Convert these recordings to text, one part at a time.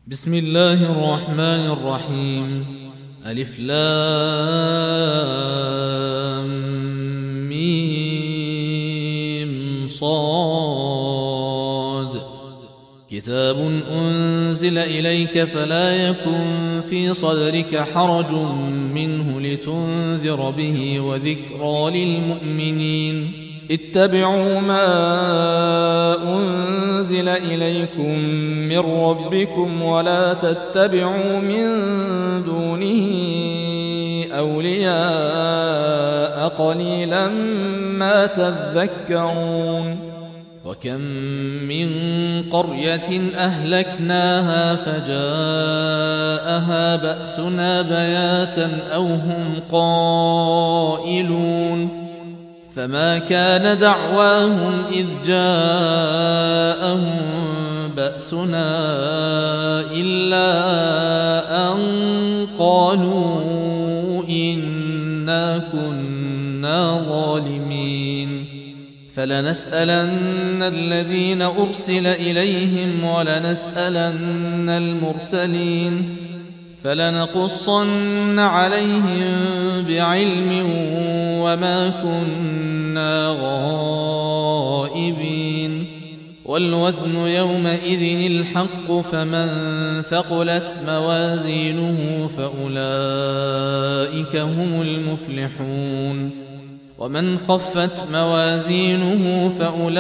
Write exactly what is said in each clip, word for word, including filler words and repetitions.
بسم الله الرحمن الرحيم. ألف لام ميم صاد. كتاب أنزل إليك فلا يكن في صدرك حرج منه لتنذر به وذكرى للمؤمنين. اتبعوا ما أنزل إليكم من ربكم ولا تتبعوا من دونه أولياء قليلا ما تذكرون. وكم من قرية أهلكناها فجاءها بأسنا بياتا أو هم قائلون. فما كان دعواهم إذ جاءهم بأسنا إلا أن قالوا إنا كنا ظالمين. فلنسألن الذين أرسل إليهم ولنسألن المرسلين فلنقصن عليهم بعلم وما كنا غائبين. والوزن يومئذ الحق فمن ثقلت موازينه فأولئك هم المفلحون. ومن خفت موازينه فأولئك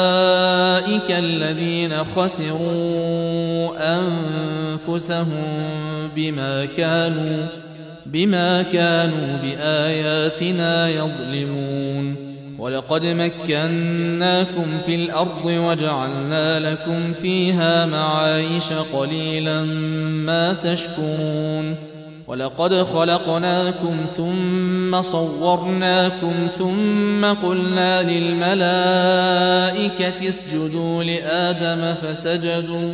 الذين خسروا أنفسهم بما كانوا بما كانوا بآياتنا يظلمون. ولقد مكناكم في الأرض وجعلنا لكم فيها معايش قليلا ما تشكرون. ولقد خلقناكم ثم صورناكم ثم قلنا للملائكة اسجدوا لآدم فسجدوا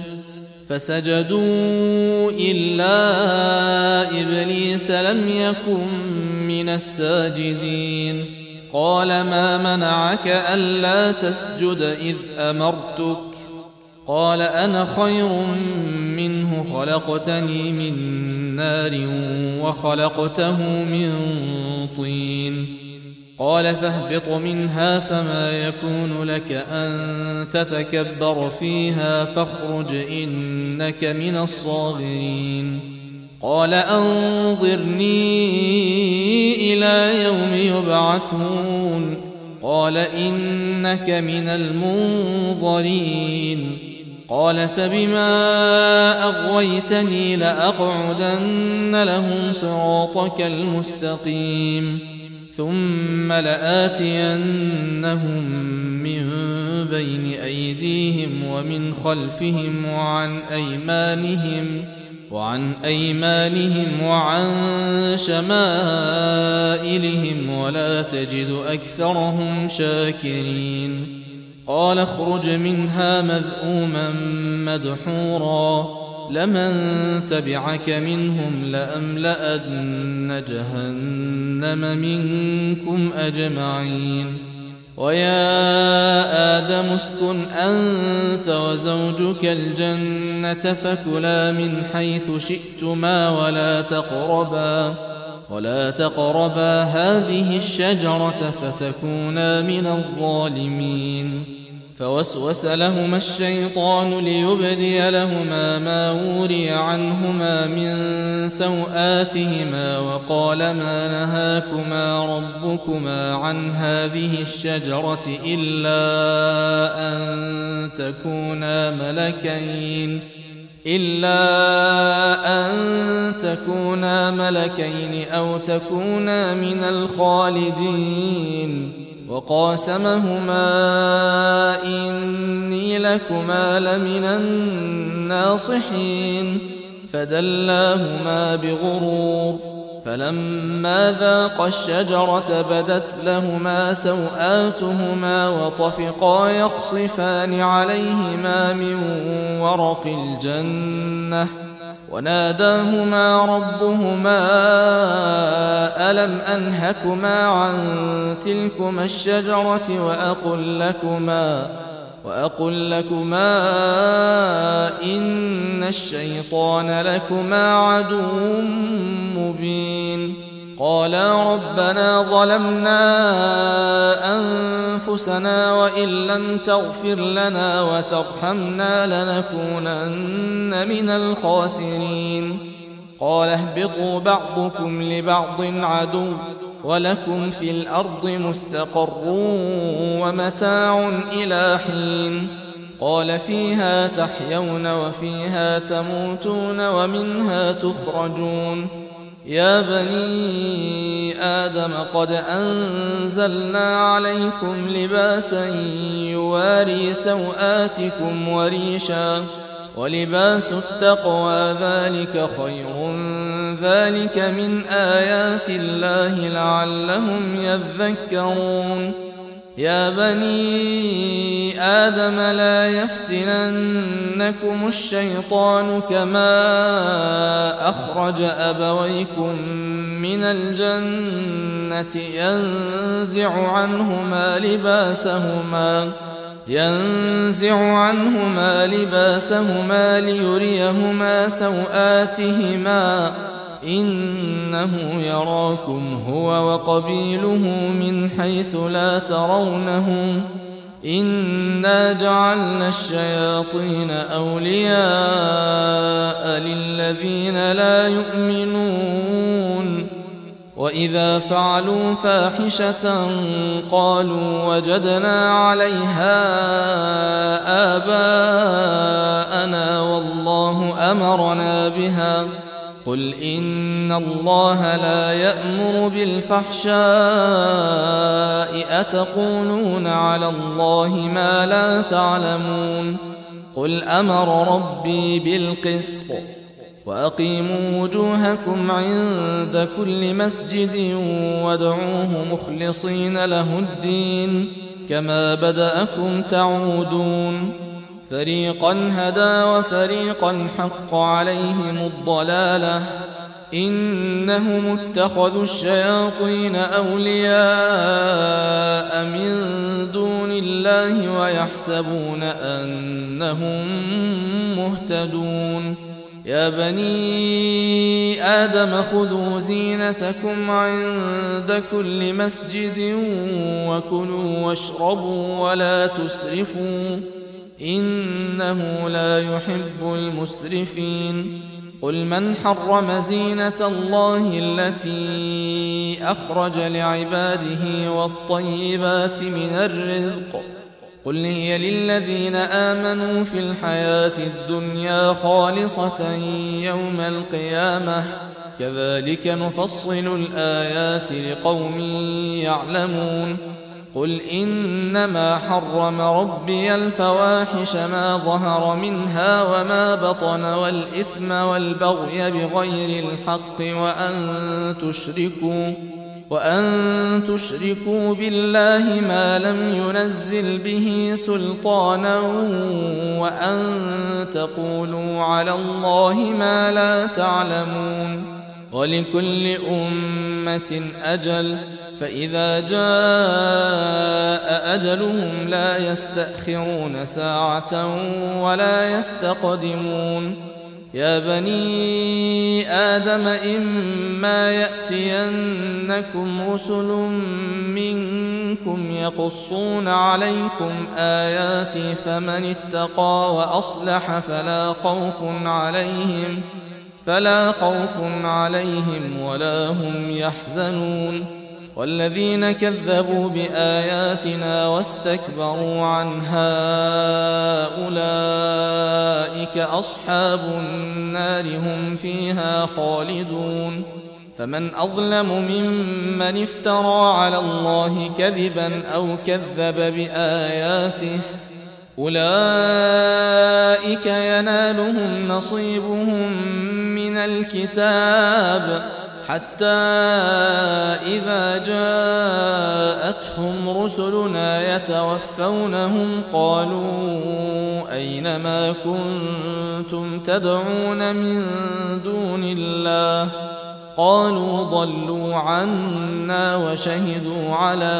فسجدوا إلا إبليس لم يكن من الساجدين. قال ما منعك ألا تسجد إذ أمرتك؟ قال أنا خير منه خلقتني من نار وخلقته من طين. قال فاهبط منها فما يكون لك أن تتكبر فيها فاخرج إنك من الصاغرين. قال أنظرني إلى يوم يبعثون. قال إنك من المنظرين. قال فبما أغويتني لأقعدن لهم صراطك المستقيم ثم لآتينهم من بين أيديهم ومن خلفهم وعن أيمانهم وعن أيمانهم وعن شمائلهم ولا تجد أكثرهم شاكرين. قال اخرج منها مذءوما مدحورا لمن تبعك منهم لأملأن جهنم منكم أجمعين. ويا آدم اسكن أنت وزوجك الجنة فكلا من حيث شئتما ولا تقربا ولا تقربا هذه الشجرة فتكونا من الظالمين. فوسوس لهما الشيطان ليبدي لهما ما وري عنهما من سوآتهما وقال ما نهاكما ربكما عن هذه الشجرة إلا أن تكونا ملكين إلا أن تكونا ملكين أو تكونا من الخالدين. وقاسمهما إني لكما لمن الناصحين فدلاهما بغرور. فلما ذاقا الشجرة بدت لهما سوآتهما وطفقا يخصفان عليهما من ورق الجنة وناداهما ربهما ألم أنهكما عن تلكما الشجرة وأقل لكما وأقل لكما إن الشيطان لكما عدو مبين قالا ربنا ظلمنا أنفسنا وإن لم تغفر لنا وترحمنا لنكونن من الخاسرين قال اهبطوا بعضكم لبعض عدو ولكم في الأرض مستقر ومتاع إلى حين قال فيها تحيون وفيها تموتون ومنها تخرجون يا بني آدم قد أنزلنا عليكم لباسا يواري سوآتكم وريشا ولباس التقوى ذلك خير ذلك من آيات الله لعلهم يذكرون يا بني آدم لا يفتننكم الشيطان كما أخرج أبويكم من الجنة ينزع عنهما لباسهما ينزع عنهما لباسهما ليريهما سوآتهما إنه يراكم هو وقبيله من حيث لا ترونهم إنا جعلنا الشياطين أولياء للذين لا يؤمنون وإذا فعلوا فاحشة قالوا وجدنا عليها آباءنا والله أمرنا بها قل إن الله لا يأمر بالفحشاء أتقولون على الله ما لا تعلمون قل أمر ربي بالقسط وأقيموا وجوهكم عند كل مسجد وادعوه مخلصين له الدين كما بدأكم تعودون فريقا هدى وفريقا حق عليهم الضلالة إنهم اتخذوا الشياطين أولياء من دون الله ويحسبون أنهم مهتدون يا بني آدم خذوا زينتكم عند كل مسجد وكلوا واشربوا ولا تسرفوا إنه لا يحب المسرفين قل من حرم زينة الله التي أخرج لعباده والطيبات من الرزق قل هي للذين آمنوا في الحياة الدنيا خالصة يوم القيامة كذلك نفصل الآيات لقوم يعلمون قل إنما حرم ربي الفواحش ما ظهر منها وما بطن والإثم والبغي بغير الحق وأن تشركوا وأن تشركوا بالله ما لم ينزل به سلطانا وأن تقولوا على الله ما لا تعلمون ولكل أمة أجل فإذا جاء أجلهم لا يستأخرون ساعة ولا يستقدمون يا بني آدم إما يأتينكم رسل منكم يقصون عليكم آياتي فمن اتقى وأصلح فلا خوف عليهم فلا خوف عليهم ولا هم يحزنون والذين كذبوا بآياتنا واستكبروا عنها أولئك أصحاب النار هم فيها خالدون فمن أظلم ممن افترى على الله كذبا أو كذب بآياته أولئك ينالهم نصيبهم من الكتاب حتى إذا جاءتهم رسلنا يتوفونهم قالوا أين ما كنتم تدعون من دون الله قالوا ضلوا عنا وشهدوا على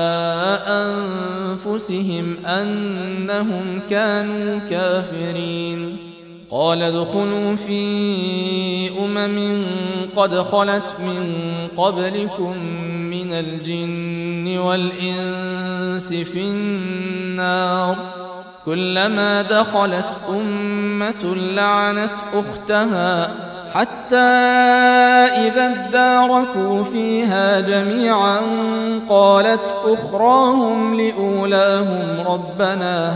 أنفسهم أنهم كانوا كافرين. قال ادخلوا في أمم قد خلت من قبلكم من الجن والإنس في النار كلما دخلت أمة لعنت أختها حتى إذا اداركوا فيها جميعا قالت أخراهم لأولاهم ربنا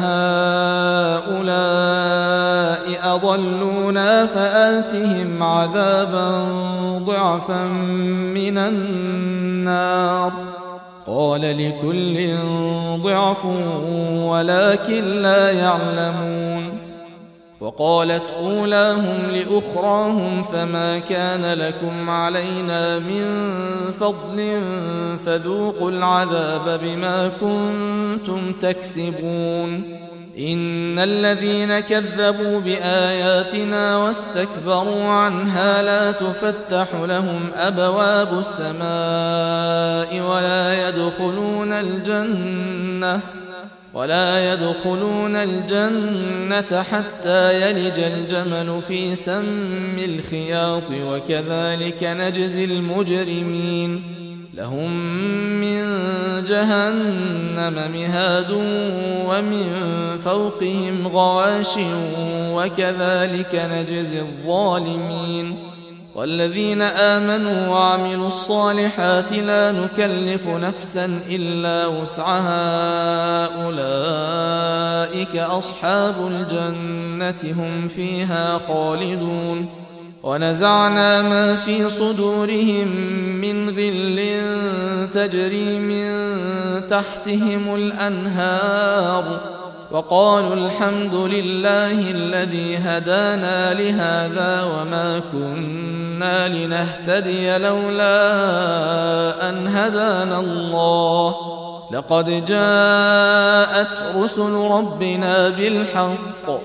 هؤلاء أضلونا فآتهم عذابا ضعفا من النار قال لكل ضعف ولكن لا يعلمون. وقالت أولاهم لأخراهم فما كان لكم علينا من فضل فذوقوا العذاب بما كنتم تكسبون. إن الذين كذبوا بآياتنا واستكبروا عنها لا تفتح لهم أبواب السماء ولا يدخلون الجنة ولا يدخلون الجنة حتى يلج الجمل في سم الخياط وكذلك نجزي المجرمين. لهم من جهنم مهاد ومن فوقهم غواش وكذلك نجزي الظالمين. والذين آمنوا وعملوا الصالحات لا نكلف نفسا إلا وسعها أولئك أصحاب الجنة هم فيها خالدون. ونزعنا ما في صدورهم من غل تجري من تحتهم الأنهار وقالوا الحمد لله الذي هدانا لهذا وما كنا لنهتدي لولا أن هدانا الله لقد جاءت رسل ربنا بالحق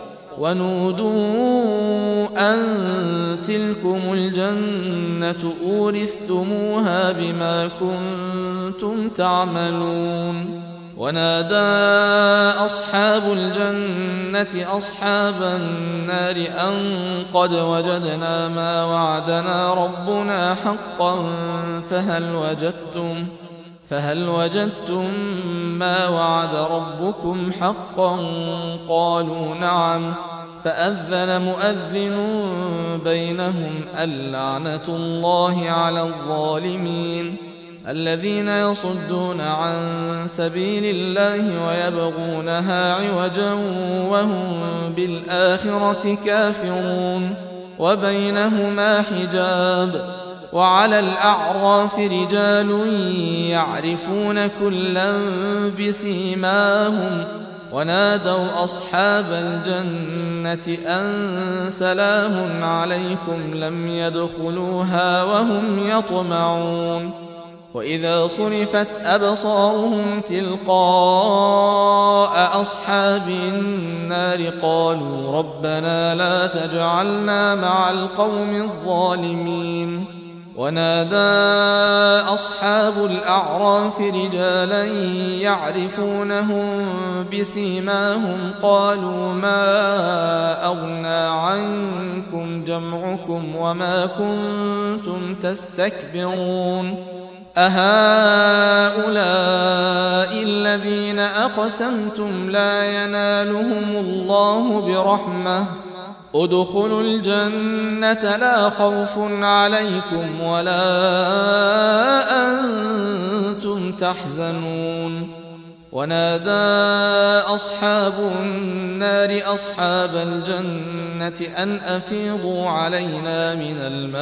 ونودوا أن تلكم الجنة أورثتموها بما كنتم تعملون. ونادى أصحاب الجنة أصحاب النار أن قد وجدنا ما وعدنا ربنا حقا فهل وجدتم فهل وجدتم ما وعد ربكم حقا قالوا نعم فأذن مؤذن بينهم اللعنة الله على الظالمين الذين يصدون عن سبيل الله ويبغونها عوجا وهم بالآخرة كافرون وبينهما حجاب. وعلى الأعراف رجال يعرفون كلا بسيماهم ونادوا أصحاب الجنة أن سلام عليكم لم يدخلوها وهم يطمعون. وإذا صرفت أبصارهم تلقاء أصحاب النار قالوا ربنا لا تجعلنا مع القوم الظالمين. ونادى أصحاب الأعراف رجالا يعرفونهم بسيماهم قالوا ما أغنى عنكم جمعكم وما كنتم تستكبرون أهؤلاء الذين أقسمتم لا ينالهم الله برحمة ادخلوا الجنة لا خوف عليكم ولا أنتم تحزنون. ونادى أصحاب النار أصحاب الجنة أن أفيضوا علينا من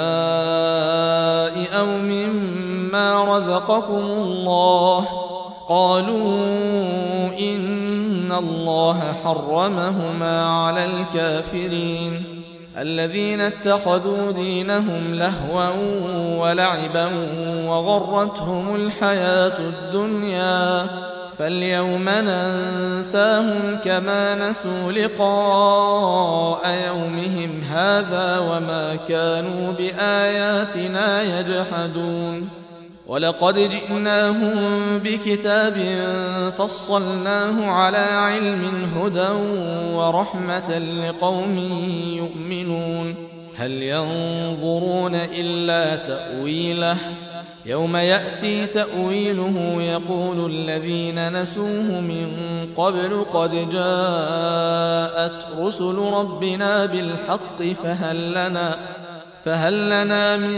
الماء أو مما رزقكم الله قالوا إن الله حرمهما على الكافرين الذين اتخذوا دينهم لهوا ولعبا وغرتهم الحياة الدنيا فاليوم ننساهم كما نسوا لقاء يومهم هذا وما كانوا بآياتنا يجحدون ولقد جئناهم بكتاب فصلناه على علم هدى ورحمة لقوم يؤمنون هل ينظرون إلا تأويله يوم يأتي تأويله يقول الذين نسوه من قبل قد جاءت رسل ربنا بالحق فهل لنا فهل لنا من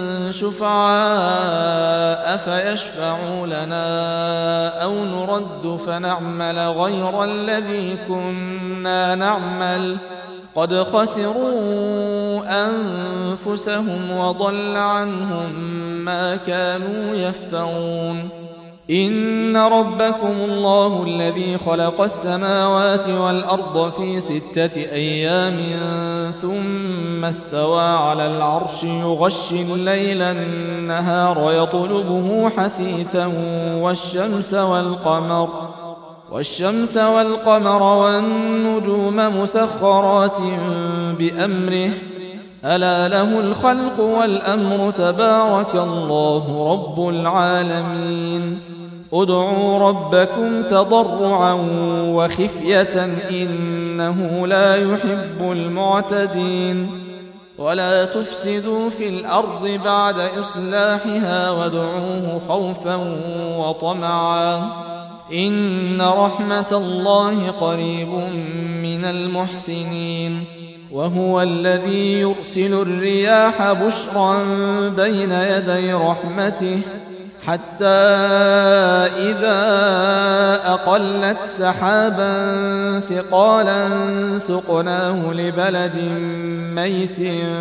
شفعاء فيشفعوا لنا أو نرد فنعمل غير الذي كنا نعمل قد خسروا أنفسهم وضل عنهم ما كانوا يفترون إن ربكم الله الذي خلق السماوات والأرض في ستة أيام ثم استوى على العرش يغشي الليل النهار يطلبه حثيثا والشمس والقمر والشمس والقمر والنجوم مسخرات بأمره ألا له الخلق والأمر تبارك الله رب العالمين ادعوا ربكم تضرعا وخفية إنه لا يحب المعتدين ولا تفسدوا في الأرض بعد إصلاحها وادعوه خوفا وطمعا إن رحمة الله قريب من المحسنين وهو الذي يرسل الرياح بشرا بين يدي رحمته حتى إذا أقلت سحابا ثقالا سقناه لبلد ميت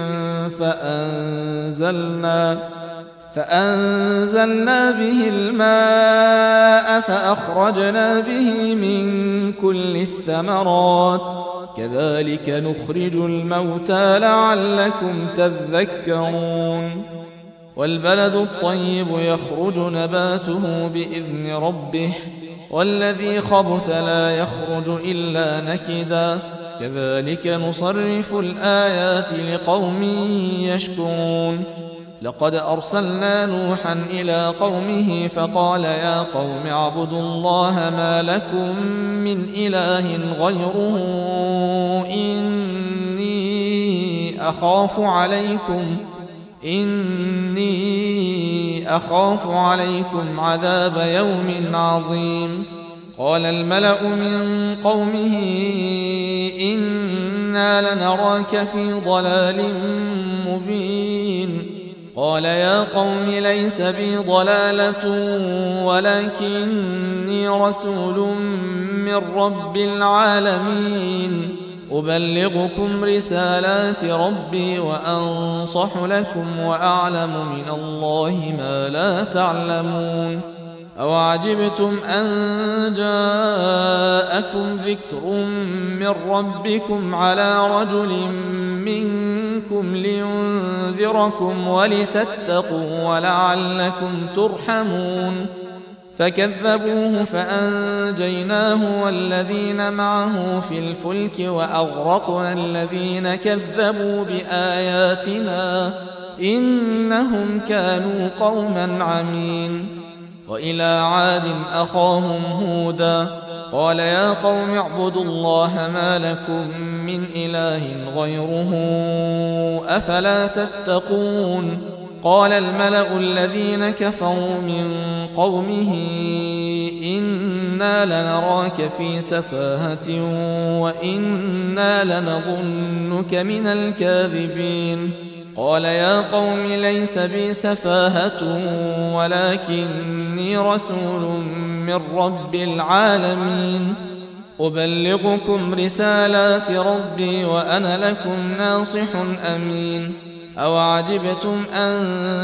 فأنزلنا فأنزلنا به الماء فأخرجنا به من كل الثمرات كذلك نخرج الموتى لعلكم تذكرون والبلد الطيب يخرج نباته بإذن ربه والذي خبث لا يخرج إلا نكدا كذلك نصرف الآيات لقوم يشكرون لقد أرسلنا نوحا إلى قومه فقال يا قوم اعبدوا الله ما لكم من إله غيره إني أخاف عليكم إني أخاف عليكم عذاب يوم عظيم قال الملأ من قومه إنا لنراك في ضلال مبين قال يا قوم ليس بي ضلالة ولكني رسول من رب العالمين أبلغكم رسالات ربي وأنصح لكم وأعلم من الله ما لا تعلمون أوعجبتم أن جاءكم ذكر من ربكم على رجل منكم لينذركم ولتتقوا ولعلكم ترحمون فكذبوه فأنجيناه والذين معه في الفلك وأغرقنا الذين كذبوا بآياتنا إنهم كانوا قوما عمين وإلى عاد أخاهم هودا قال يا قوم اعبدوا الله ما لكم من إله غيره أفلا تتقون قال الملأ الذين كفروا من قومه إنا لنراك في سفاهة وإنا لنظنك من الكاذبين قال يا قوم ليس بي سفاهة ولكني رسول من رب العالمين أبلغكم رسالات ربي وأنا لكم ناصح أمين أوعجبتم أن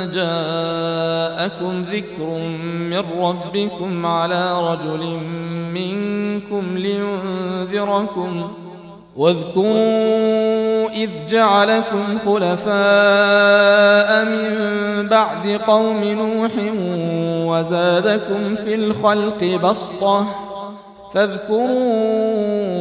جاءكم ذكر من ربكم على رجل منكم لينذركم واذكروا إذ جعلكم خلفاء من بعد قوم نوح وزادكم في الخلق بسطة فاذكروا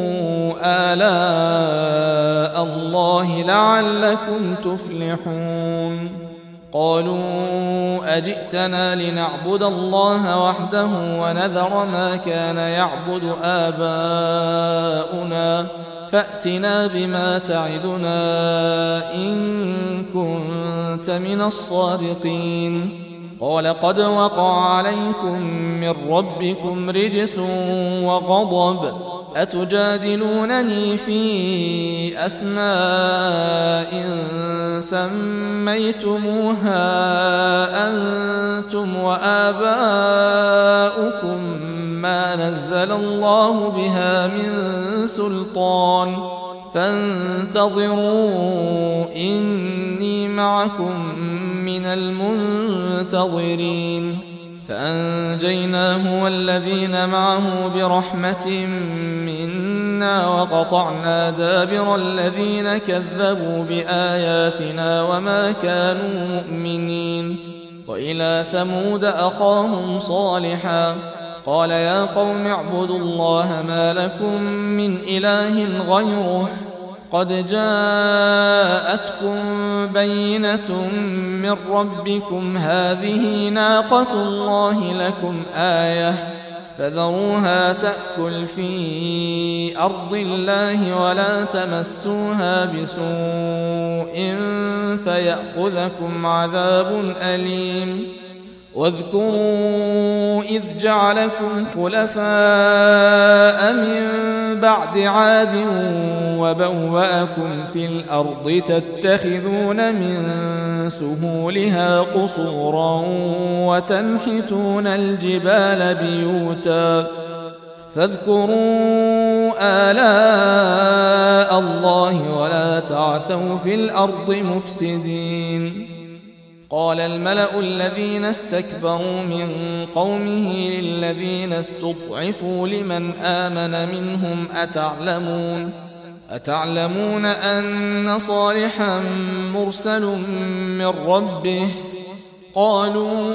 آلاء الله لعلكم تفلحون قالوا أجئتنا لنعبد الله وحده ونذر ما كان يعبد آباؤنا فأتنا بما تعدنا إن كنت من الصادقين قال قد وقع عليكم من ربكم رجس وغضب أتجادلونني في أسماء سميتموها أنتم وآباؤكم ما نزل الله بها من سلطان فانتظروا إني معكم من المنتظرين فأنجيناه والذين معه برحمة منا وقطعنا دابر الذين كذبوا بآياتنا وما كانوا مؤمنين وإلى ثمود أخاهم صالحا قال يا قوم اعبدوا الله ما لكم من إله غيره قد جاءتكم بينة من ربكم هذه ناقة الله لكم آية فذروها تأكل في أرض الله ولا تمسوها بسوء فيأخذكم عذاب أليم واذكروا إذ جعلكم خلفاء من بعد عاد وبوأكم في الأرض تتخذون من سهولها قصورا وتنحتون الجبال بيوتا فاذكروا آلاء الله ولا تعثوا في الأرض مفسدين قال الملأ الذين استكبروا من قومه للذين استضعفوا لمن آمن منهم أتعلمون أتعلمون أن صالحا مرسل من ربه قالوا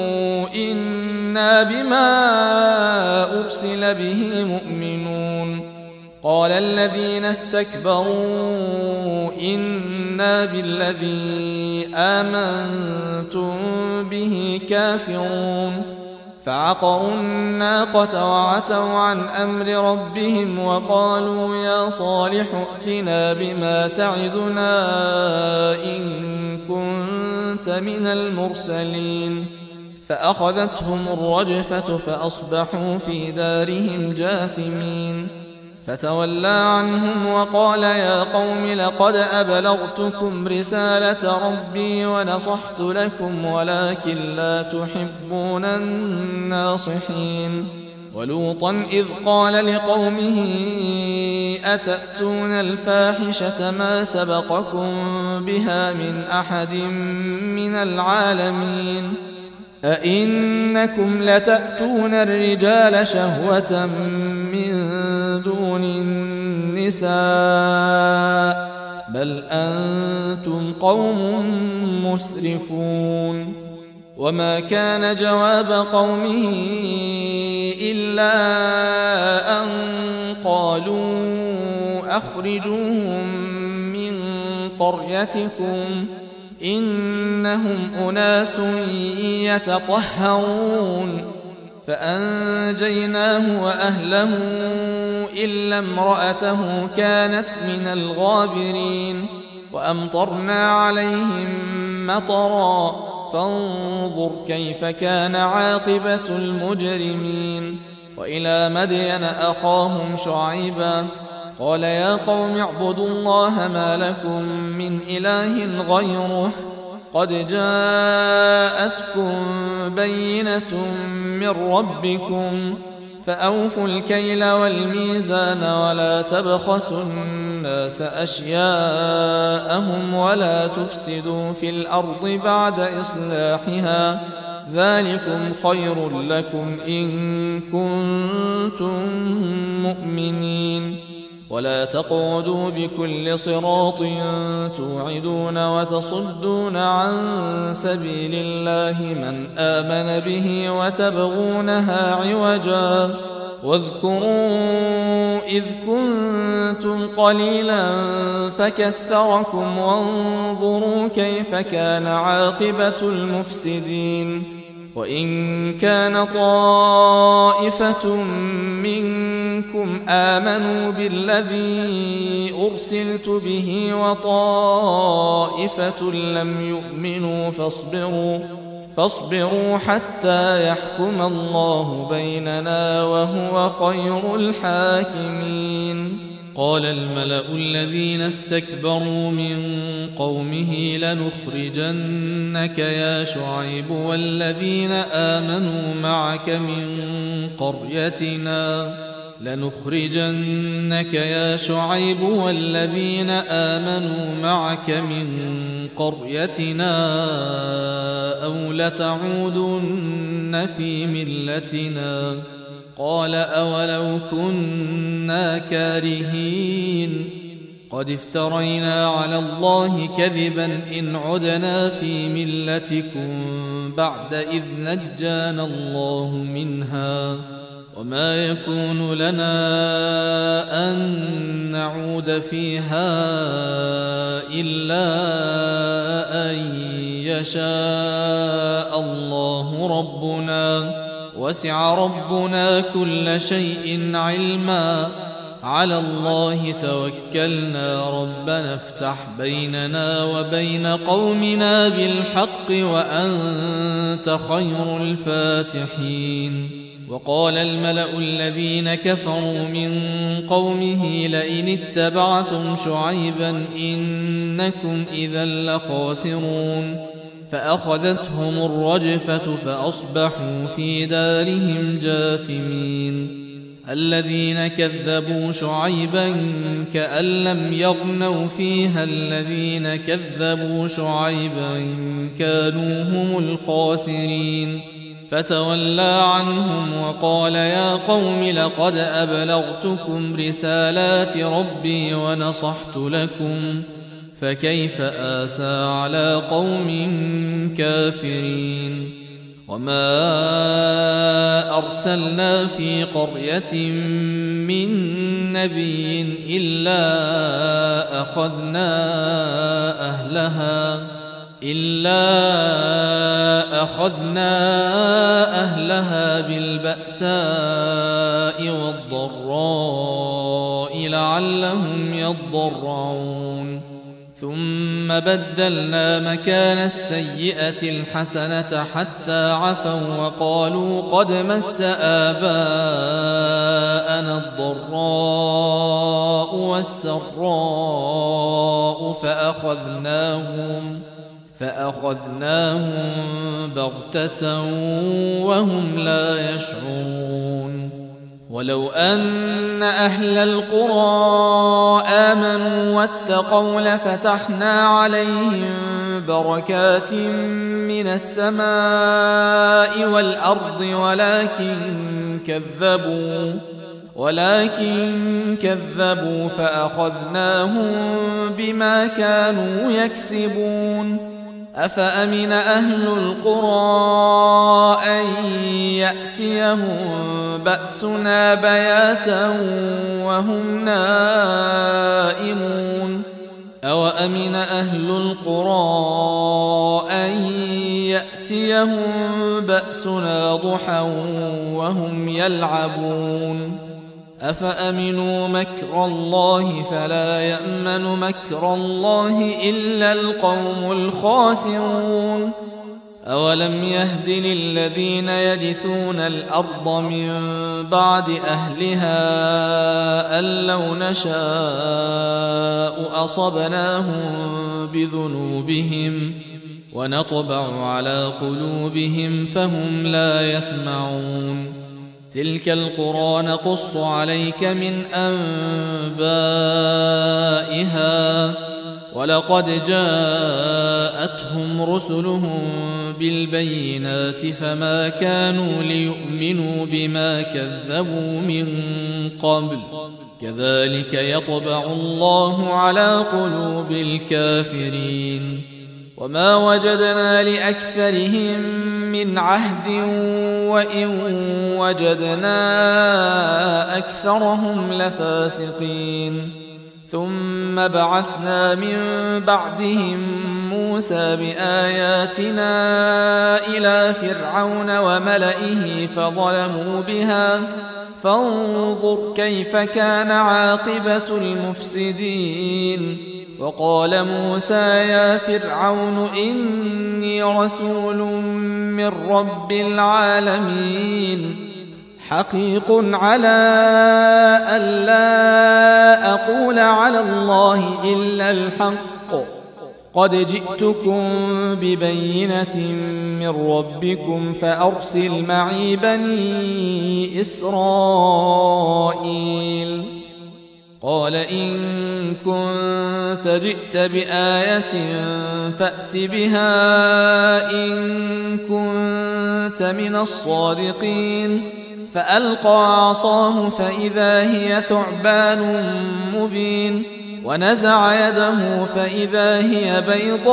إنا بما أرسل به مؤمنون قال الذين استكبروا إنا بالذي آمنتم به كافرون فعقروا الناقة وعتوا عن أمر ربهم وقالوا يا صالح ائتنا بما تعدنا إن كنت من المرسلين فأخذتهم الرجفة فأصبحوا في دارهم جاثمين فتولى عنهم وقال يا قوم لقد أبلغتكم رسالة ربي ونصحت لكم ولكن لا تحبون الناصحين ولوطا إذ قال لقومه أتأتون الفاحشة ما سبقكم بها من أحد من العالمين أئنكم لتأتون الرجال شهوة من دون النساء بل أنتم قوم مسرفون وما كان جواب قومه إلا أن قالوا أخرجوهم من قريتكم إنهم أناس يتطهرون فأنجيناه وأهله إلا امرأته كانت من الغابرين وأمطرنا عليهم مطرا فانظر كيف كان عاقبة المجرمين وإلى مدين أخاهم شعيبا قال يا قوم اعبدوا الله ما لكم من إله غيره قد جاءتكم بينة من ربكم فأوفوا الكيل والميزان ولا تبخسوا الناس أشياءهم ولا تفسدوا في الأرض بعد إصلاحها ذلكم خير لكم إن كنتم مؤمنين ولا تقعدوا بكل صراط توعدون وتصدون عن سبيل الله من آمن به وتبغونها عوجا واذكروا إذ كنتم قليلا فكثركم وانظروا كيف كان عاقبة المفسدين وإن كان طائفة منكم آمنوا بالذي أرسلت به وطائفة لم يؤمنوا فاصبروا فاصبروا حتى يحكم الله بيننا وهو خير الحاكمين. قال الملأ الذين استكبروا من قومه لنخرجنك يا شعيب والذين آمنوا معك من قريتنا لنخرجنك يا شعيب والذين آمنوا معك من قريتنا أو لتعودن في ملتنا قال أولو كنا كارهين قد افترينا على الله كذبا إن عدنا في ملتكم بعد إذ نجانا الله منها وما يكون لنا أن نعود فيها إلا أن يشاء الله ربنا وسع ربنا كل شيء علما على الله توكلنا ربنا افتح بيننا وبين قومنا بالحق وأنت خير الفاتحين. وقال الملأ الذين كفروا من قومه لئن اتبعتم شعيبا إنكم إذا لخاسرون فأخذتهم الرجفة فأصبحوا في دارهم جاثمين. الذين كذبوا شعيبا كأن لم يغنوا فيها الذين كذبوا شعيبا كانوا هم الخاسرين فتولى عنهم وقال يا قوم لقد أبلغتكم رسالات ربي ونصحت لكم فكيف آسى على قوم كافرين. وما أرسلنا في قرية من نبي إلا أخذنا أهلها إلا أخذنا أهلها بالبأساء والضراء لعلهم يضرعون ثم بدلنا مكان السيئة الحسنة حتى عفوا وقالوا قد مس آباءنا الضراء والسراء فأخذناهم فأخذناهم بغتة وهم لا يشعرون. ولو أن أهل القرى آمنوا واتقوا لفتحنا عليهم بركات من السماء والأرض ولكن كذبوا ولكن كذبوا فأخذناهم بما كانوا يكسبون. أفأمن أهل القرى أن يأتيهم بأسنا بياتا وهم نائمون أوأمن أهل القرى أن يأتيهم بأسنا ضحى وهم يلعبون أفأمنوا مكر الله فلا يأمن مكر الله إلا القوم الخاسرون. أولم يهد للذين يرثون الأرض من بعد أهلها أن لو نشاء أصبناهم بذنوبهم ونطبع على قلوبهم فهم لا يسمعون. تلك القرى نقص عليك من أنبائها ولقد جاءتهم رسلهم بالبينات فما كانوا ليؤمنوا بما كذبوا من قبل كذلك يطبع الله على قلوب الكافرين وما وجدنا لأكثرهم من عهد وإن وجدنا أكثرهم لفاسقين ثم بعثنا من بعدهم موسى بآياتنا إلى فرعون وملئه فظلموا بها فانظر كيف كان عاقبة المفسدين وقال موسى يا فرعون إني رسول من رب العالمين حقيق على ألا أقول على الله إلا الحق قد جئتكم ببينة من ربكم فأرسل معي بني إسرائيل قال إن كنت جئت بآية فأت بها إن كنت من الصادقين فألقى عصاه فإذا هي ثعبان مبين ونزع يده فإذا هي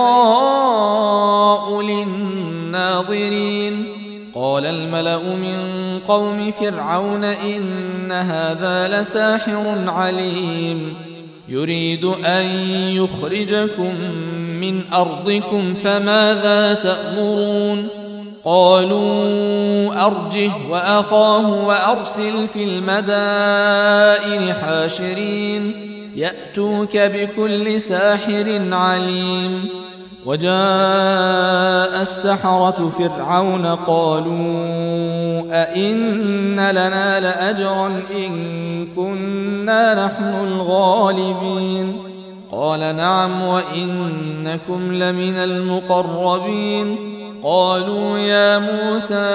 بيضاء للناظرين قال الملأ من قوم فرعون إن هذا لساحر عليم يريد أن يخرجكم من أرضكم فماذا تأمرون قالوا أرجه وأخاه وأرسل في المدائن حاشرين يأتوك بكل ساحر عليم وجاء السحرة فرعون قالوا أئن لنا لأجرا إن كنا نحن الغالبين قال نعم وإنكم لمن المقربين قالوا يا موسى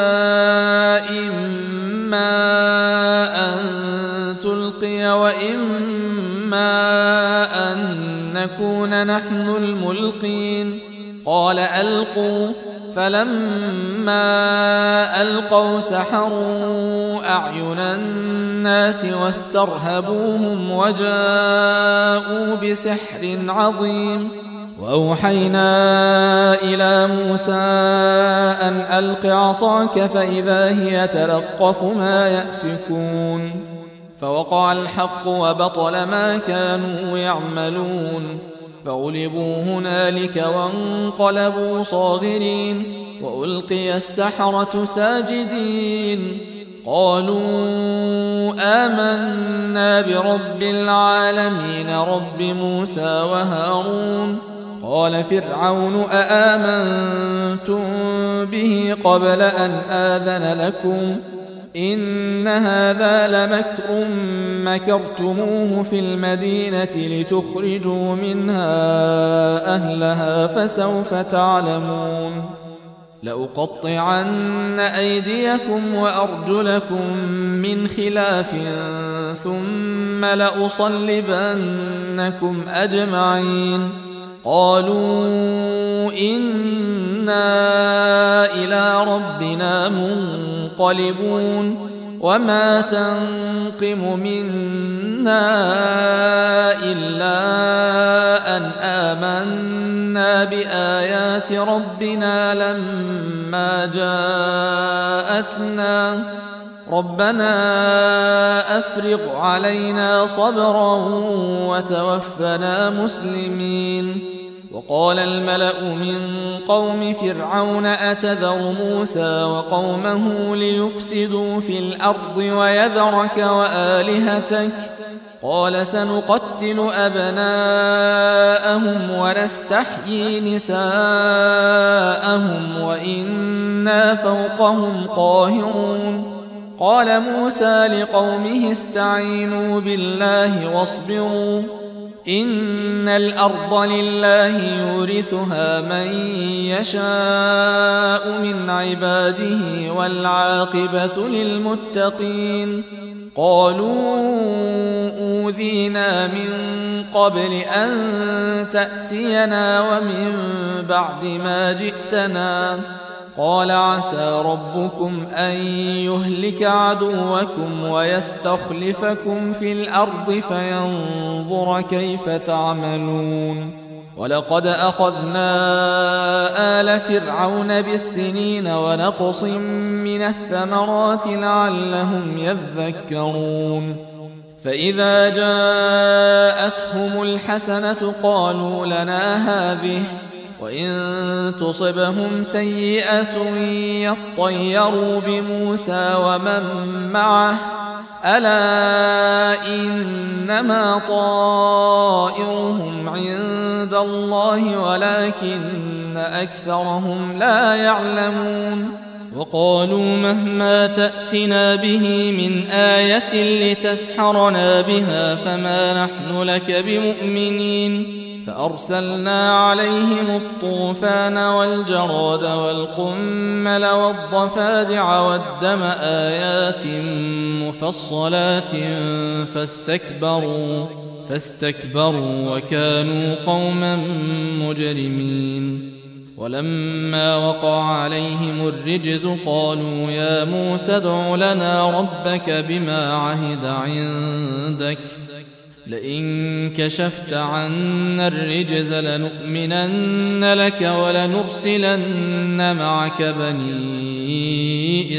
إما أن تلقي وإما أن نكون نحن الملقين قال ألقوا فلما ألقوا سحروا أعين الناس واسترهبوهم وجاءوا بسحر عظيم وأوحينا إلى موسى أن ألق عصاك فإذا هي تلقف ما يأفكون فوقع الحق وبطل ما كانوا يعملون فغلبوا هنالك وانقلبوا صاغرين وألقي السحرة ساجدين قالوا آمنا برب العالمين رب موسى وهارون قال فرعون أآمنتم به قبل أن آذن لكم إن هذا لمكر مكرتموه في المدينة لتخرجوا منها أهلها فسوف تعلمون لأقطعن أيديكم وأرجلكم من خلاف ثم لأصلبنكم أجمعين قالوا إنا إلى ربنا منقلبون وما تنقم منا إلا أن آمنا بآيات ربنا لما جاءتنا ربنا أفرغ علينا صبرا وتوفنا مسلمين وقال الملأ من قوم فرعون أتذر موسى وقومه ليفسدوا في الأرض ويذرك وآلهتك قال سنقتل أبناءهم ونستحيي نساءهم وإنا فوقهم قاهرون قال موسى لقومه استعينوا بالله واصبروا إن الأرض لله يورثها من يشاء من عباده والعاقبة للمتقين. قالوا أوذينا من قبل أن تأتينا ومن بعد ما جئتنا. قال عسى ربكم أن يهلك عدوكم ويستخلفكم في الأرض فينظر كيف تعملون. ولقد أخذنا آل فرعون بالسنين ونقص من الثمرات لعلهم يذكرون. فإذا جاءتهم الحسنة قالوا لنا هذه، وإن تصبهم سيئة يطيروا بموسى ومن معه ألا إنما طائرهم عند الله ولكن أكثرهم لا يعلمون. وقالوا مهما تأتنا به من آية لتسحرنا بها فما نحن لك بمؤمنين. فأرسلنا عليهم الطوفان والجراد والقمل والضفادع والدم آيات مفصلات فاستكبروا فاستكبروا وكانوا قوما مجرمين. ولما وقع عليهم الرجز قالوا يا موسى ادع لنا ربك بما عهد عندك لئن كشفت عنا الرجز لنؤمنن لك ولنرسلن معك بني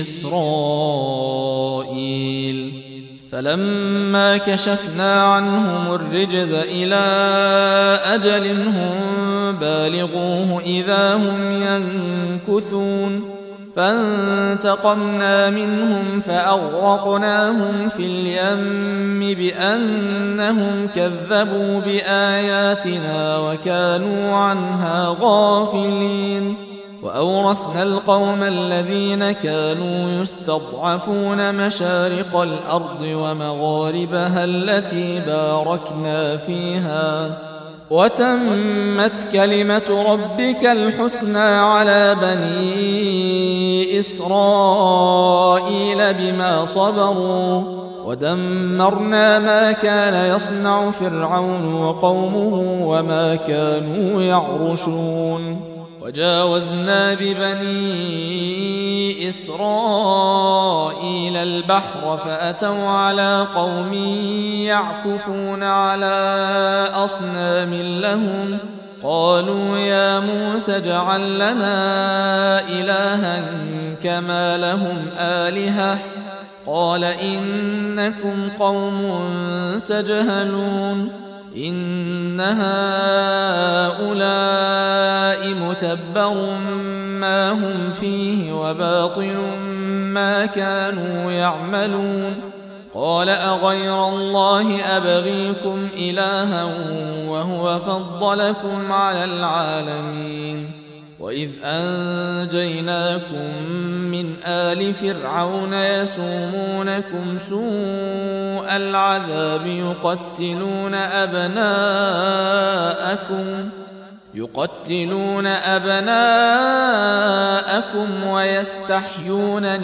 إسرائيل. فلما كشفنا عنهم الرجز إلى أجل هم بالغوه إذا هم ينكثون. فانتقمنا منهم فأغرقناهم في اليم بأنهم كذبوا بآياتنا وكانوا عنها غافلين. وأورثنا القوم الذين كانوا يستضعفون مشارق الأرض ومغاربها التي باركنا فيها وتمت كلمة ربك الحسنى على بني إسرائيل بما صبروا ودمرنا ما كان يصنع فرعون وقومه وما كانوا يعرشون. وجاوزنا ببني إسرائيل البحر فأتوا على قوم يعكفون على أصنام لهم قالوا يا موسى اجعل لنا إلها كما لهم آلهة قال إنكم قوم تجهلون. إن هؤلاء متبر ما هم فيه وباطل ما كانوا يعملون. قال أغير الله أبغيكم إلها وهو فضلكم على العالمين. وإذ أنجيناكم من آل فرعون يسومونكم سوء العذاب يقتلون أبناءكم يقتلون أبناءكم ويستحيون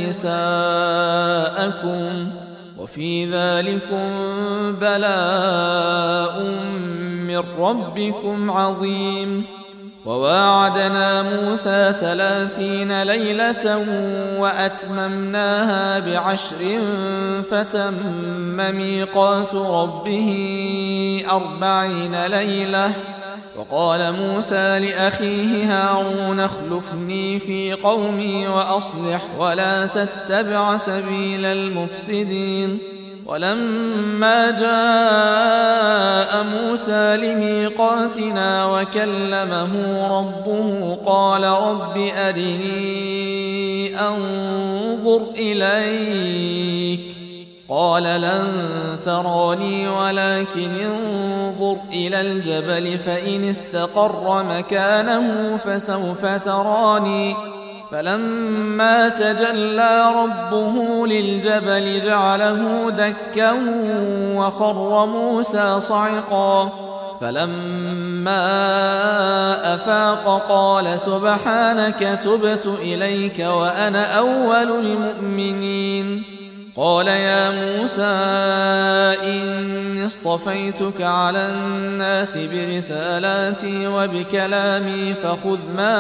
نساءكم وفي ذلكم بلاء من ربكم عظيم. وواعدنا موسى ثلاثين ليلة وأتممناها بعشر فتم ميقات ربه أربعين ليلة. وقال موسى لأخيه هارون اخلفني في قومي وأصلح ولا تتبع سبيل المفسدين. ولما جاء موسى لميقاتنا وكلمه ربه قال رب أرني أنظر إليك قال لن تراني ولكن انظر إلى الجبل فإن استقر مكانه فسوف تراني. فلما تجلى ربه للجبل جعله دكا وخر موسى صعقا فلما أفاق قال سبحانك تبت إليك وأنا أول المؤمنين. قال يا موسى إني اصطفيتك على الناس برسالاتي وبكلامي فخذ ما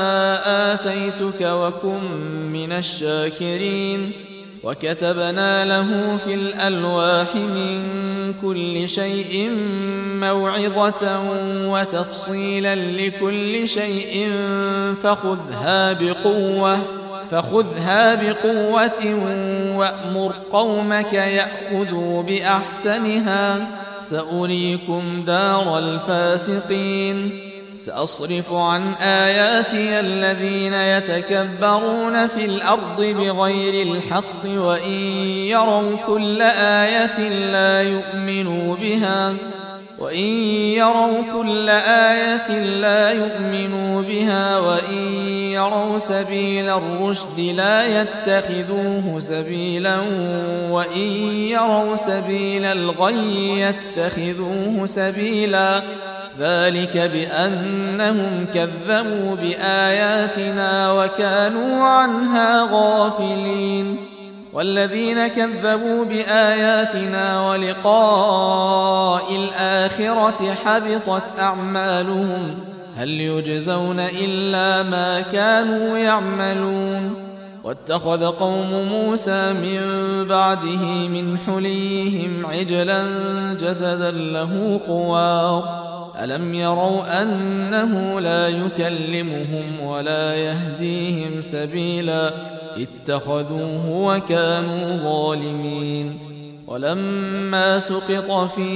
آتيتك وكن من الشاكرين. وكتبنا له في الألواح من كل شيء موعظة وتفصيلا لكل شيء فخذها بقوة فخذها بقوة وأمر قومك يأخذوا بأحسنها سأريكم دار الفاسقين. سأصرف عن آياتي الذين يتكبرون في الأرض بغير الحق وإن يروا كل آية لا يؤمنوا بها وإن يروا كل آية لا يؤمنوا بها وإن يروا سبيل الرشد لا يتخذوه سبيلا وإن يروا سبيل الغي يتخذوه سبيلا ذلك بأنهم كذبوا بآياتنا وكانوا عنها غافلين. والذين كذبوا بآياتنا ولقاء الآخرة حبطت أعمالهم هل يجزون إلا ما كانوا يعملون. واتخذ قوم موسى من بعده من حليهم عجلا جسدا له خوار ألم يروا أنه لا يكلمهم ولا يهديهم سبيلا اتخذوه وكانوا ظالمين. ولما سقط في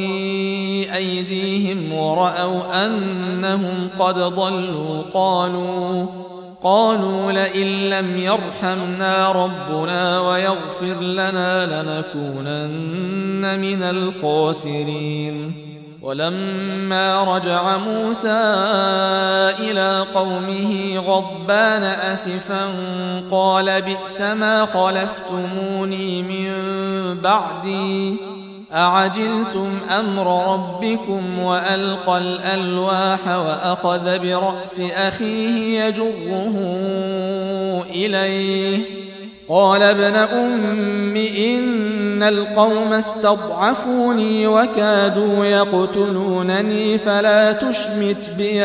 أيديهم ورأوا أنهم قد ضلوا قالوا قالوا لئن لم يرحمنا ربنا ويغفر لنا لنكونن من الخاسرين. ولما رجع موسى إلى قومه غضبان أسفا قال بئس ما خلفتموني من بعدي أعجلتم أمر ربكم وألقى الألواح وأخذ برأس أخيه يجره إليه قال ابن أم إن القوم استضعفوني وكادوا يقتلونني فلا تشمت بي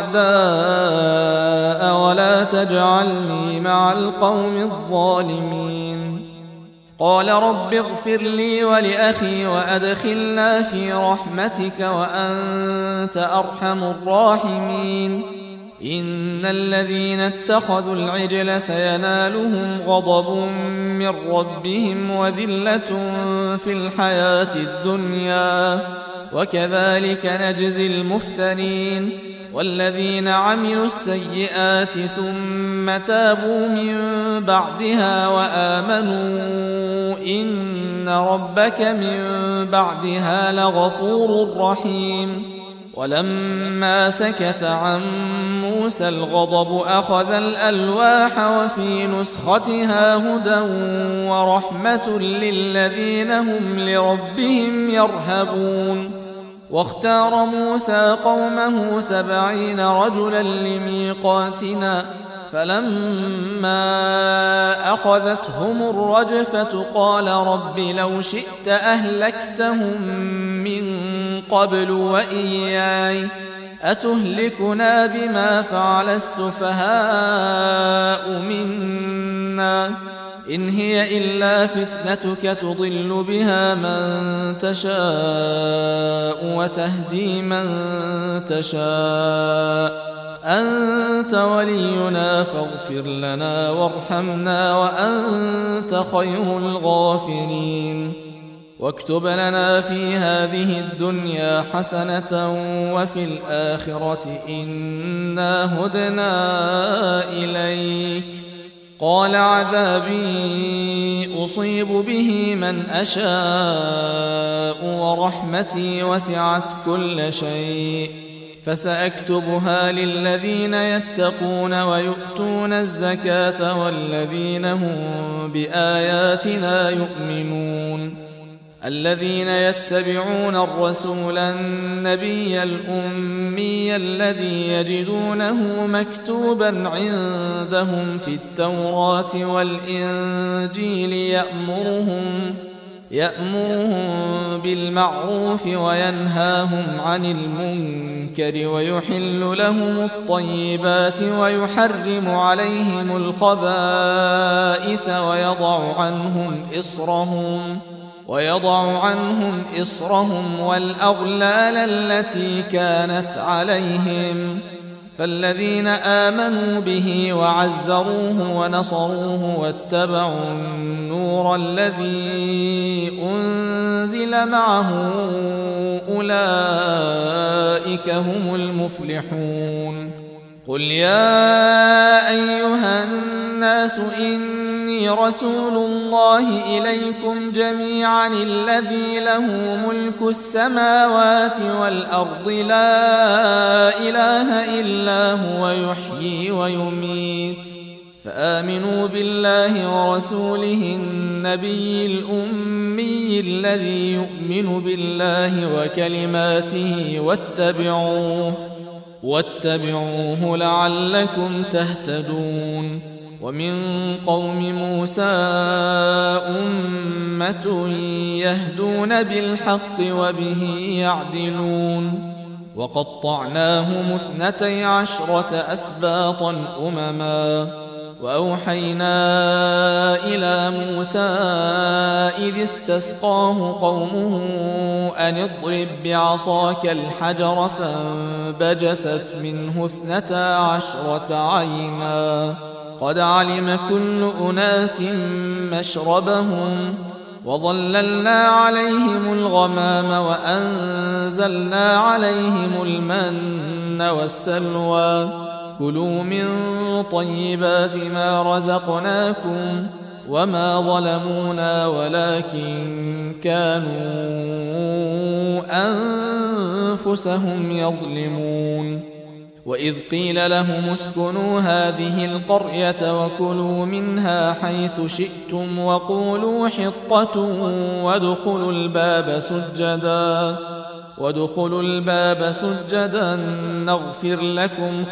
الأعداء ولا تجعلني مع القوم الظالمين. قال رب اغفر لي ولأخي وأدخلنا في رحمتك وأنت أرحم الراحمين. إن الذين اتخذوا العجل سينالهم غضب من ربهم وذلة في الحياة الدنيا وكذلك نجزي المفترين. والذين عملوا السيئات ثم تابوا من بعدها وآمنوا إن ربك من بعدها لغفور رحيم. ولما سكت عن موسى الغضب أخذ الألواح وفي نسختها هدى ورحمة للذين هم لربهم يرهبون. واختار موسى قومه سبعين رجلا لميقاتنا فلما أخذتهم الرجفة قال رب لو شئت أهلكتهم من قبل وإياي أتهلكنا بما فعل السفهاء منا إن هي إلا فتنتك تضل بها من تشاء وتهدي من تشاء أنت ولينا فاغفر لنا وارحمنا وأنت خير الغافرين. واكتب لنا في هذه الدنيا حسنة وفي الآخرة إنا هدنا إليك. قال عذابي أصيب به من أشاء ورحمتي وسعت كل شيء فسأكتبها للذين يتقون ويؤتون الزكاة والذين هم بآياتنا يؤمنون. الذين يتبعون الرسول النبي الأمي الذي يجدونه مكتوبا عندهم في التوراة والإنجيل يأمرهم يأمرهم بالمعروف وينهاهم عن المنكر ويحل لهم الطيبات ويحرم عليهم الخبائث ويضع عنهم إصرهم ويضع عنهم إصرهم والأغلال التي كانت عليهم فالذين آمنوا به وعزروه ونصروه واتبعوا النور الذي أنزل معه أولئك هم المفلحون. قل يا أيها الناس إني رسول الله إليكم جميعا الذي له ملك السماوات والأرض لا إله إلا هو يحيي ويميت فآمنوا بالله ورسوله النبي الأمي الذي يؤمن بالله وكلماته واتبعوه واتبعوه لعلكم تهتدون. ومن قوم موسى أمة يهدون بالحق وبه يعدلون. وقطعناهم اثنتي عشرة أسباطا أمما وأوحينا إلى موسى إذ استسقاه قومه أن اضرب بعصاك الحجر فانبجست منه اثنتا عشرة عينا قد علم كل أناس مشربهم وظللنا عليهم الغمام وأنزلنا عليهم المن والسلوى كلوا من طيبات ما رزقناكم وما ظلمونا ولكن كانوا أنفسهم يظلمون. وإذ قيل لهم اسكنوا هذه القرية وكلوا منها حيث شئتم وقولوا حطة وادخلوا الباب سجدا وادخلوا الباب سجدا نغفر لكم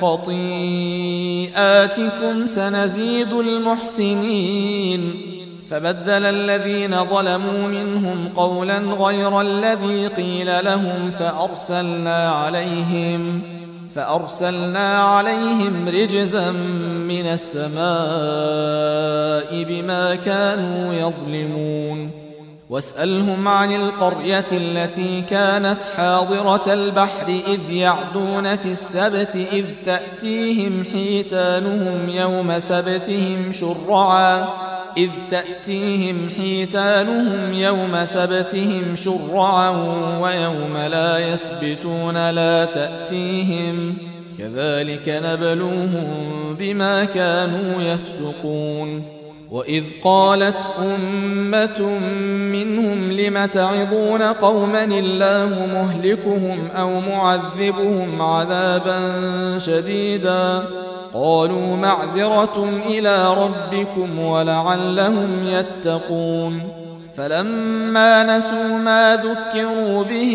خطيئاتكم سنزيد المحسنين. فبدل الذين ظلموا منهم قولا غير الذي قيل لهم فأرسلنا عليهم فأرسلنا عليهم رجزا من السماء بما كانوا يظلمون. واسألهم عن القرية التي كانت حاضرة البحر إذ يعدون في السبت إذ تأتيهم حيتانهم يوم سبتهم شرعا إذ تأتيهم حيتانهم يوم سبتهم شرعا ويوم لا يسبتون لا تأتيهم كذلك نبلوهم بما كانوا يفسقون. وإذ قالت أمة منهم لم تعظون قوما الله مهلكهم أو معذبهم عذابا شديدا قالوا معذرة إلى ربكم ولعلهم يتقون. فلما نسوا ما ذكروا به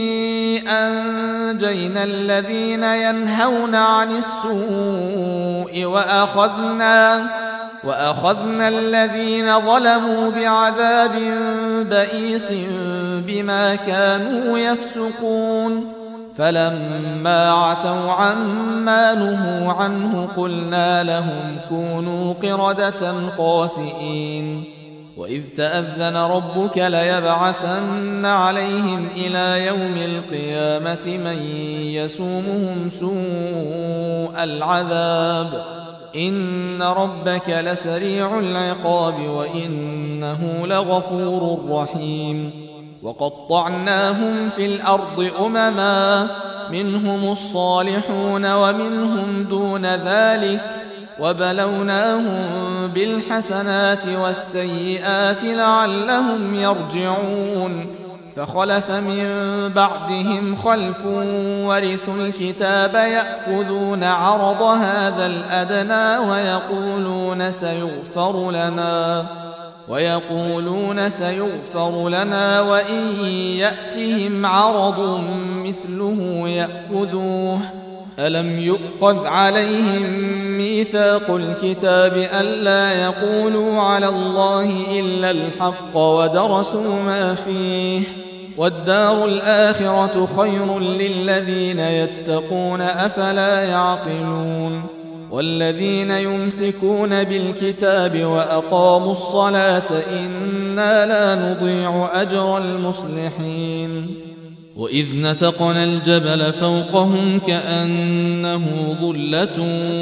أنجينا الذين ينهون عن السوء وأخذنا وأخذنا الذين ظلموا بعذاب بئيس بما كانوا يفسقون. فلما عتوا عما نهوا عنه قلنا لهم كونوا قردة خاسئين. وإذ تأذن ربك ليبعثن عليهم إلى يوم القيامة من يسومهم سوء العذاب إن ربك لسريع العقاب وإنه لغفور رحيم. وقطعناهم في الأرض أمما منهم الصالحون ومنهم دون ذلك وبلوناهم بالحسنات والسيئات لعلهم يرجعون. فخلف من بعدهم خلف ورثوا الكتاب يأخذون عرض هذا الأدنى ويقولون سيغفر لنا ويقولون سيغفر لنا وإن يأتهم عرض مثله يأخذوه ألم يؤخذ عليهم ميثاق الكتاب ألا يقولوا على الله إلا الحق ودرسوا ما فيه والدار الآخرة خير للذين يتقون أفلا يعقلون والذين يمسكون بالكتاب وأقاموا الصلاة إنا لا نضيع أجر المصلحين وإذ نتقنا الجبل فوقهم كأنه ظلة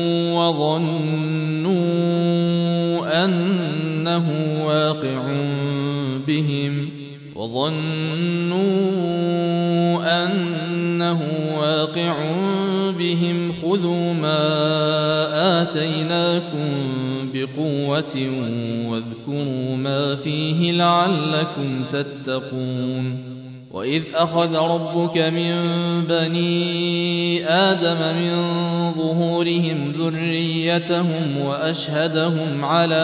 وظنوا أنه واقع بهم وظنوا أنه واقع بهم خذوا ما آتيناكم بقوة واذكروا ما فيه لعلكم تتقون وإذ أخذ ربك من بني آدم من ظهورهم ذريتهم وأشهدهم على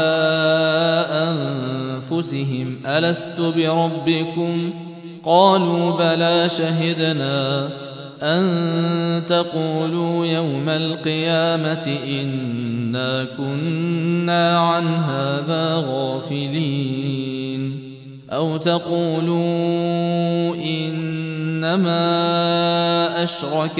أنفسهم ألست بربكم قالوا بلى شهدنا أن تقولوا يوم القيامة إنا كنا عن هذا غافلين أو تقولوا إنما أشرك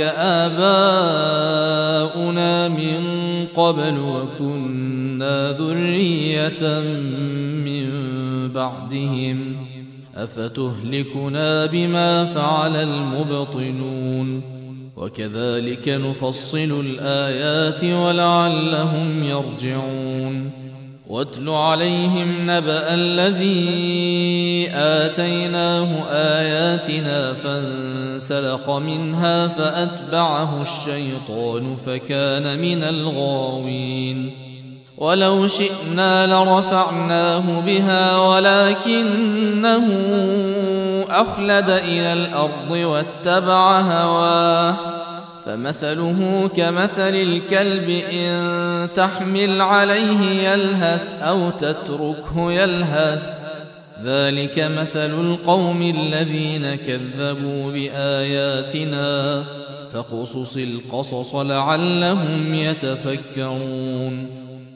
آباؤنا من قبل وكنا ذرية من بعدهم أفتهلكنا بما فعل المبطلون وكذلك نفصل الآيات ولعلهم يرجعون واتل عليهم نبأ الذي آتيناه آياتنا فانسلخ منها فأتبعه الشيطان فكان من الغاوين ولو شئنا لرفعناه بها ولكنه أخلد إلى الأرض واتبع هواه فمثله كمثل الكلب إن تحمل عليه يلهث أو تتركه يلهث ذلك مثل القوم الذين كذبوا بآياتنا فاقصص القصص لعلهم يتفكرون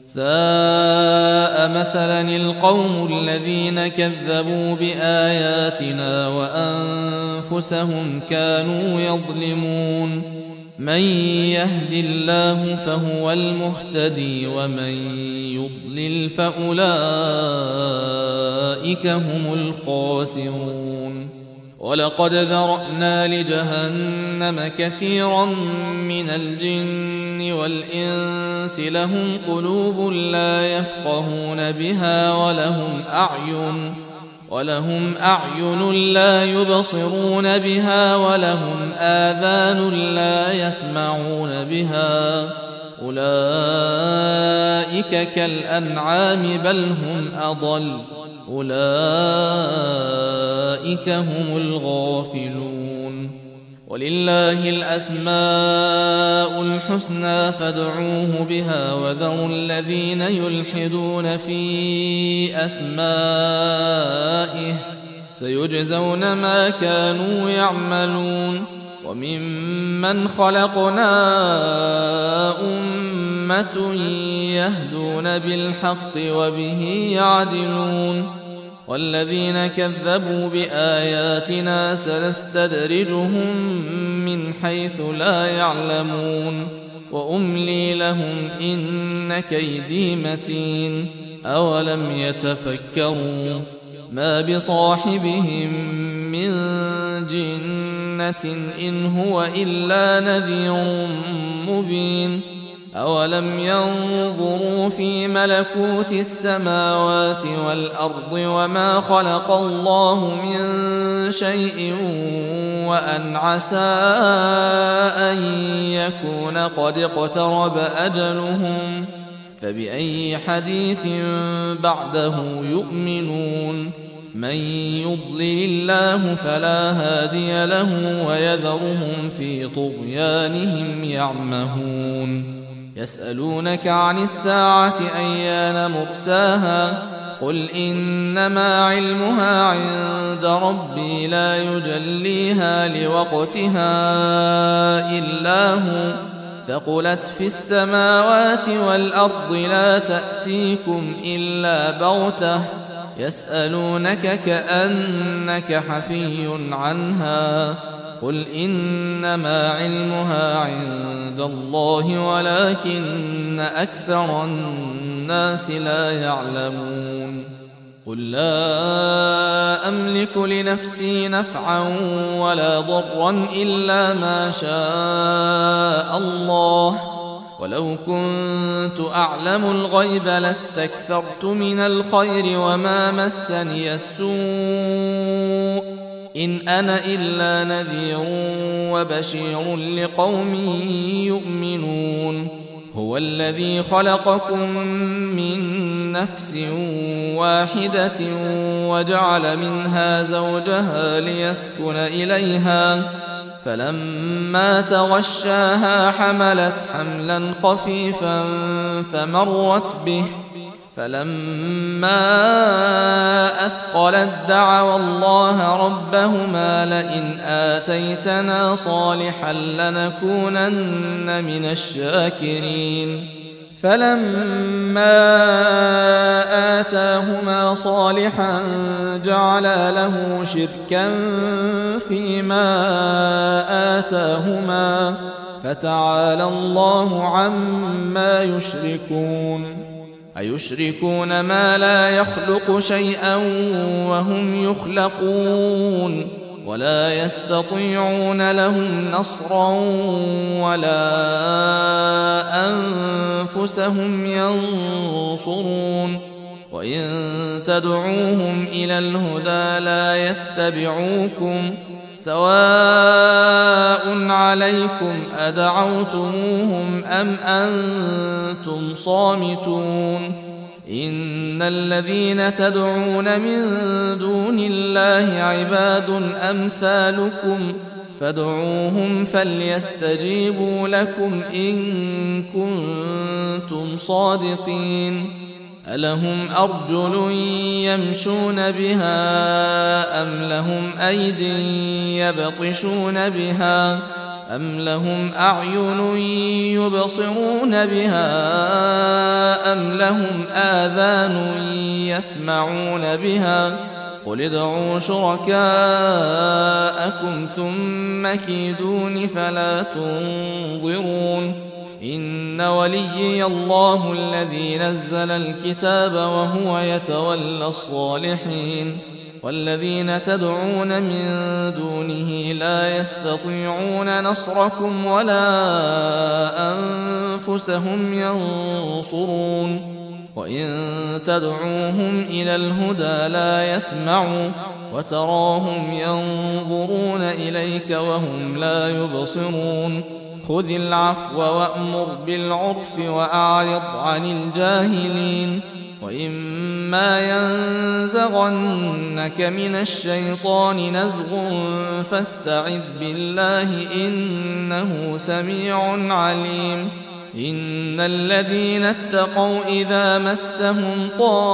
ساء مثلا القوم الذين كذبوا بآياتنا وأنفسهم كانوا يظلمون من يهد الله فهو المهتدي ومن يضلل فأولئك هم الخاسرون ولقد ذرأنا لجهنم كثيرا من الجن والإنس لهم قلوب لا يفقهون بها ولهم أعين ولهم أعين لا يبصرون بها ولهم آذان لا يسمعون بها أولئك كالأنعام بل هم أضل أولئك هم الغافلون ولله الأسماء الحسنى فادعوه بها وذروا الذين يلحدون في أسمائه سيجزون ما كانوا يعملون وممن خلقنا أمة يهدون بالحق وبه يعدلون والذين كذبوا بآياتنا سنستدرجهم من حيث لا يعلمون وأملي لهم إن كيدي متين أولم يتفكروا ما بصاحبهم من جنة إن هو إلا نذير مبين أولم ينظروا في ملكوت السماوات والأرض وما خلق الله من شيء وأن عسى أن يكون قد اقترب أجلهم فبأي حديث بعده يؤمنون من يضلل الله فلا هادي له ويذرهم في طغيانهم يعمهون يسألونك عن الساعة أيان مرساها قل إنما علمها عند ربي لا يجليها لوقتها إلا هو ثقلت في السماوات والأرض لا تأتيكم إلا بغتة يسألونك كأنك حفي عنها قل إنما علمها عند الله ولكن أكثر الناس لا يعلمون قل لا أملك لنفسي نفعا ولا ضرا إلا ما شاء الله ولو كنت أعلم الغيب لاستكثرت من الخير وما مسني السوء إن أنا إلا نذير وبشير لقوم يؤمنون هو الذي خلقكم من نفس واحدة وجعل منها زوجها ليسكن إليها فلما تغشاها حملت حملا خفيفا فمرت به فلما أثقلت دعوا الله ربهما لئن آتيتنا صالحا لنكونن من الشاكرين فلما آتاهما صالحا جعلا له شركا فيما آتاهما فتعالى الله عما يشركون أيشركون ما لا يخلق شيئا وهم يخلقون ولا يستطيعون لهم نصرا ولا أنفسهم ينصرون وإن تدعوهم إلى الهدى لا يتبعوكم سواء عليكم أدعوتموهم أم أنتم صامتون إن الذين تدعون من دون الله عباد أمثالكم فادعوهم فليستجيبوا لكم إن كنتم صادقين ألهم أرجل يمشون بها أم لهم أيد يبطشون بها أم لهم أعين يبصرون بها أم لهم آذان يسمعون بها قل ادعوا شركاءكم ثم كيدون فلا تنظرون إن وليي الله الذي نزل الكتاب وهو يتولى الصالحين والذين تدعون من دونه لا يستطيعون نصركم ولا أنفسهم ينصرون وإن تدعوهم إلى الهدى لا يسمعوا وتراهم ينظرون إليك وهم لا يبصرون خذ العفو وأمر بالعرف وأعرض عن الجاهلين وإما ينزغنك من الشيطان نزغ فاستعذ بالله إنه سميع عليم إن الذين اتقوا إذا مسهم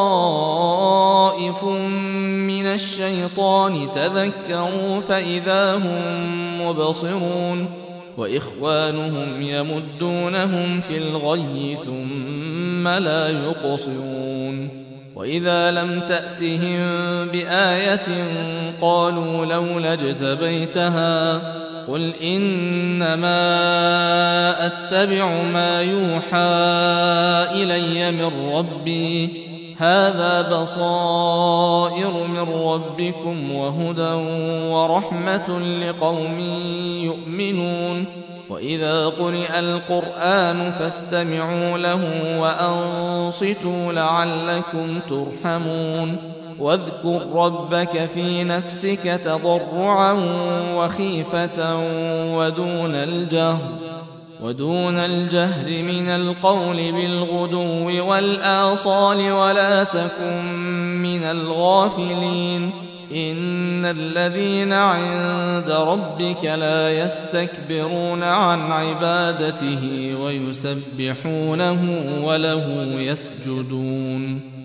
طائف من الشيطان تذكروا فإذا هم مبصرون وإخوانهم يمدونهم في الغي ثم لا يقصرون وإذا لم تأتهم بآية قالوا لولا اجتبيتها قل إنما أتبع ما يوحى إلي من ربي هذا بصائر من ربكم وهدى ورحمة لقوم يؤمنون وإذا قرئ القرآن فاستمعوا له وأنصتوا لعلكم ترحمون واذكر ربك في نفسك تضرعا وخيفة ودون الجهر ودون الجهر من القول بالغدو والآصال ولا تكن من الغافلين إن الذين عند ربك لا يستكبرون عن عبادته ويسبحونه وله يسجدون